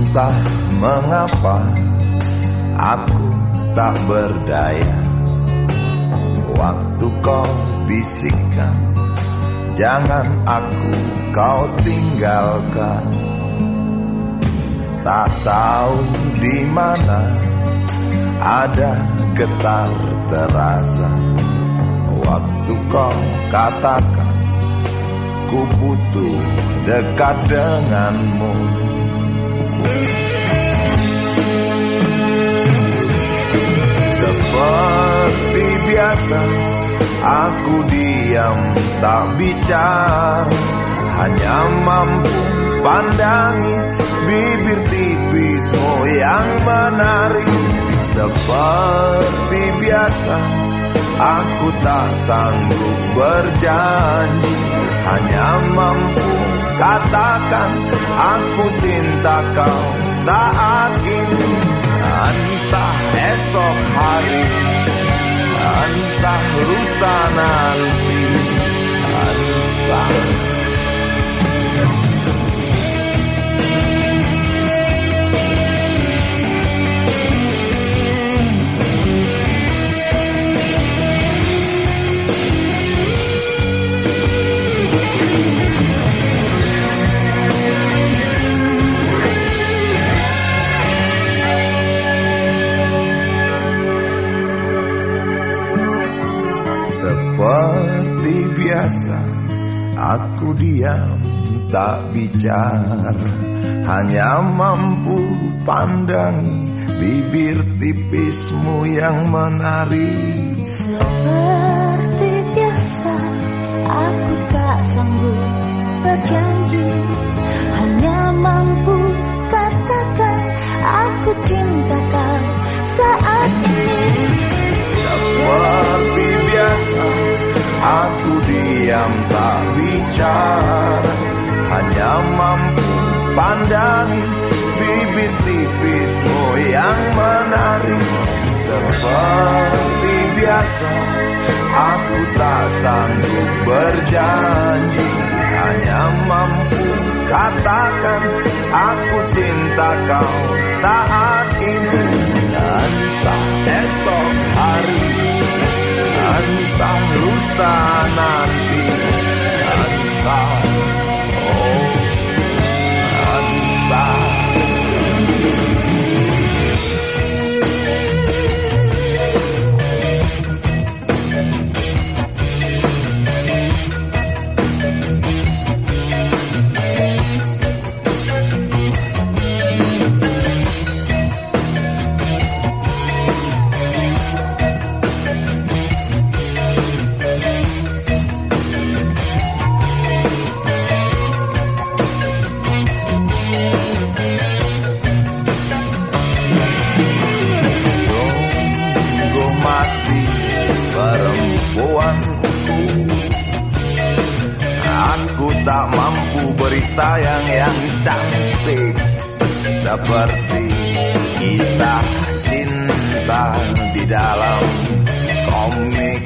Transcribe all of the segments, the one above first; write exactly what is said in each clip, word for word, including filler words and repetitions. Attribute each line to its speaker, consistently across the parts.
Speaker 1: Entah mengapa aku tak berdaya. Waktu kau bisikkan, jangan aku kau tinggalkan. Tak tahu di mana ada getar terasa. Waktu kau katakan ku butuh dekat denganmu. Seperti biasa aku diam tak bicara, hanya mampu pandangi bibir tipismu yang menarik. Seperti biasa aku tak sanggup berjanji, hanya mampu katakan aku cinta kau saat ini. Entah esok hari, entah lusa nanti, entah. Seperti biasa aku diam tak bicara, hanya mampu pandangi bibir tipismu yang menarik.
Speaker 2: Seperti biasa aku tak sanggup berjanji, hanya mampu katakan aku cinta kau saat ini.
Speaker 1: Seperti biasa aku diam tak bicara, hanya mampu pandangi bibir tipismu yang menarik. Seperti biasa aku tak sanggup berjanji, hanya mampu katakan aku cinta kau saat ini. Entah esok hari, entah lusa nanti, entah, oh, entah. Mati perempuanku, aku tak mampu beri sayang yang cantik seperti kisah cinta di dalam komik.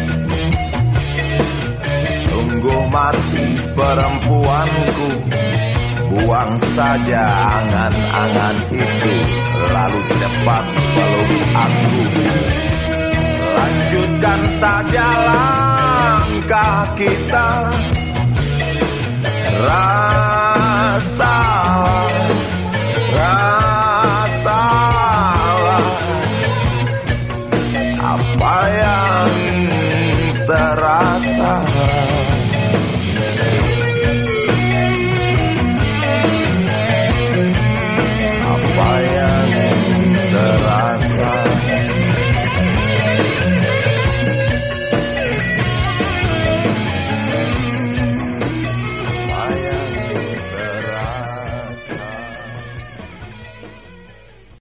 Speaker 1: Sungguh mati perempuanku, buang saja angan-angan itu, lalu cepat peluk aku. Lanjutkan saja langkah kita, rasalah, rasalah apa yang terasa.